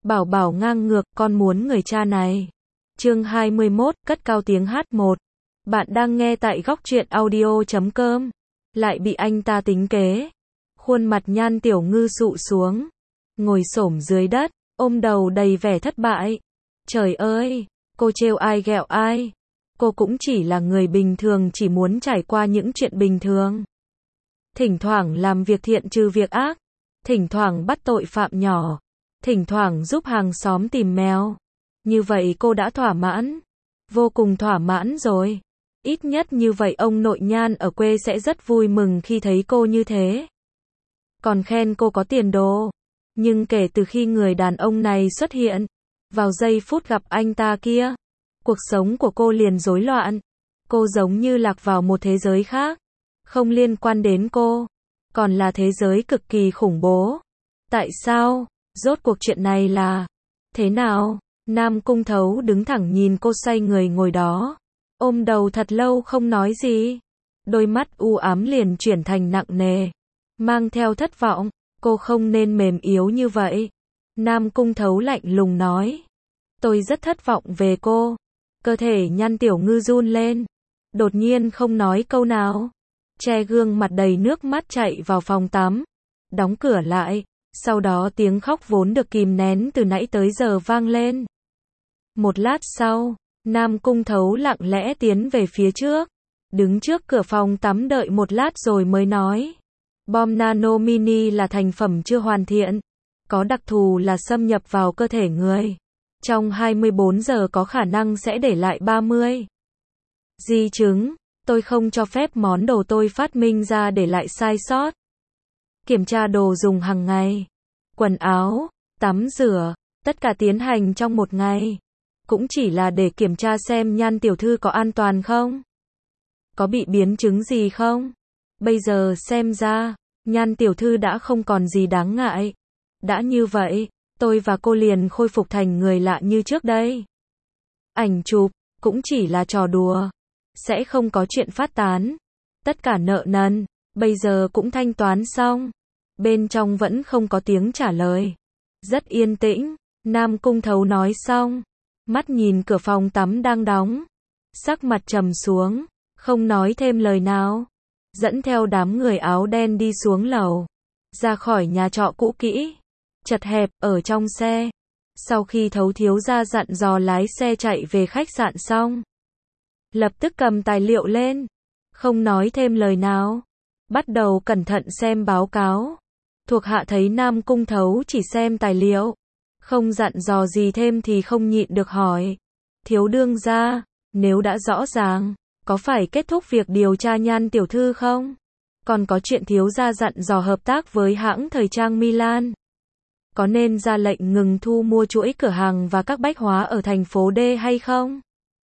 Bảo bảo ngang ngược, con muốn người cha này. Chương 21, cất cao tiếng hát 1. Bạn đang nghe tại góc truyện audio.com. Lại bị anh ta tính kế. Khuôn mặt Nhan Tiểu Ngư sụ xuống, ngồi xổm dưới đất, ôm đầu đầy vẻ thất bại. Trời ơi, cô trêu ai ghẹo ai? Cô cũng chỉ là người bình thường, chỉ muốn trải qua những chuyện bình thường. Thỉnh thoảng làm việc thiện trừ việc ác, thỉnh thoảng bắt tội phạm nhỏ, thỉnh thoảng giúp hàng xóm tìm mèo. Như vậy cô đã thỏa mãn, vô cùng thỏa mãn rồi. Ít nhất như vậy ông nội Nhan ở quê sẽ rất vui mừng khi thấy cô như thế. Còn khen cô có tiền đồ. Nhưng kể từ khi người đàn ông này xuất hiện, vào giây phút gặp anh ta kia, cuộc sống của cô liền rối loạn. Cô giống như lạc vào một thế giới khác, không liên quan đến cô, còn là thế giới cực kỳ khủng bố. Tại sao? Rốt cuộc chuyện này là thế nào? Nam Cung Thấu đứng thẳng nhìn cô xoay người ngồi đó, ôm đầu thật lâu không nói gì. Đôi mắt u ám liền chuyển thành nặng nề, mang theo thất vọng. Cô không nên mềm yếu như vậy. Nam Cung Thấu lạnh lùng nói. Tôi rất thất vọng về cô. Cơ thể Nhan Tiểu Ngư run lên, đột nhiên không nói câu nào, che gương mặt đầy nước mắt chạy vào phòng tắm, đóng cửa lại. Sau đó tiếng khóc vốn được kìm nén từ nãy tới giờ vang lên. Một lát sau, Nam Cung Thấu lặng lẽ tiến về phía trước, đứng trước cửa phòng tắm đợi một lát rồi mới nói. Bom nano mini là thành phẩm chưa hoàn thiện, có đặc thù là xâm nhập vào cơ thể người. Trong 24 giờ có khả năng sẽ để lại 30 di chứng. Tôi không cho phép món đồ tôi phát minh ra để lại sai sót. Kiểm tra đồ dùng hàng ngày, quần áo, tắm rửa, tất cả tiến hành trong một ngày. Cũng chỉ là để kiểm tra xem Nhan tiểu thư có an toàn không? Có bị biến chứng gì không? Bây giờ xem ra, Nhan tiểu thư đã không còn gì đáng ngại. Đã như vậy, tôi và cô liền khôi phục thành người lạ như trước đây. Ảnh chụp, cũng chỉ là trò đùa. Sẽ không có chuyện phát tán. Tất cả nợ nần, bây giờ cũng thanh toán xong. Bên trong vẫn không có tiếng trả lời. Rất yên tĩnh, Nam Cung Thấu nói xong. Mắt nhìn cửa phòng tắm đang đóng. Sắc mặt trầm xuống, không nói thêm lời nào. Dẫn theo đám người áo đen đi xuống lầu. Ra khỏi nhà trọ cũ kỹ, chật hẹp, ở trong xe. Sau khi Thấu thiếu gia dặn dò lái xe chạy về khách sạn xong, lập tức cầm tài liệu lên, không nói thêm lời nào. Bắt đầu cẩn thận xem báo cáo. Thuộc hạ thấy Nam Cung Thấu chỉ xem tài liệu, không dặn dò gì thêm thì không nhịn được hỏi. Thiếu đương gia, nếu đã rõ ràng, có phải kết thúc việc điều tra Nhan tiểu thư không? Còn có chuyện thiếu gia dặn dò hợp tác với hãng thời trang Milan. Có nên ra lệnh ngừng thu mua chuỗi cửa hàng và các bách hóa ở thành phố D hay không?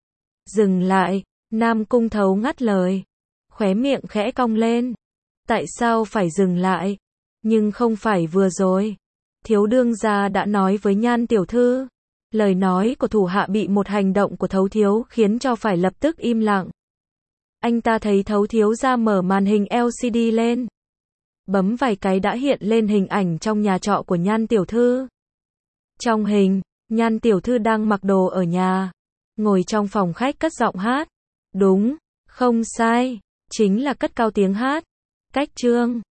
Dừng lại, Nam Cung Thấu ngắt lời. Khóe miệng khẽ cong lên. Tại sao phải dừng lại? Nhưng không phải vừa rồi thiếu đương gia đã nói với Nhan tiểu thư. Lời nói của thủ hạ bị một hành động của Thấu thiếu khiến cho phải lập tức im lặng. Anh ta thấy Thấu thiếu gia mở màn hình LCD lên, bấm vài cái đã hiện lên hình ảnh trong nhà trọ của Nhan tiểu thư. Trong hình, Nhan tiểu thư đang mặc đồ ở nhà, ngồi trong phòng khách cất giọng hát. Đúng, không sai, chính là cất cao tiếng hát. Cách chương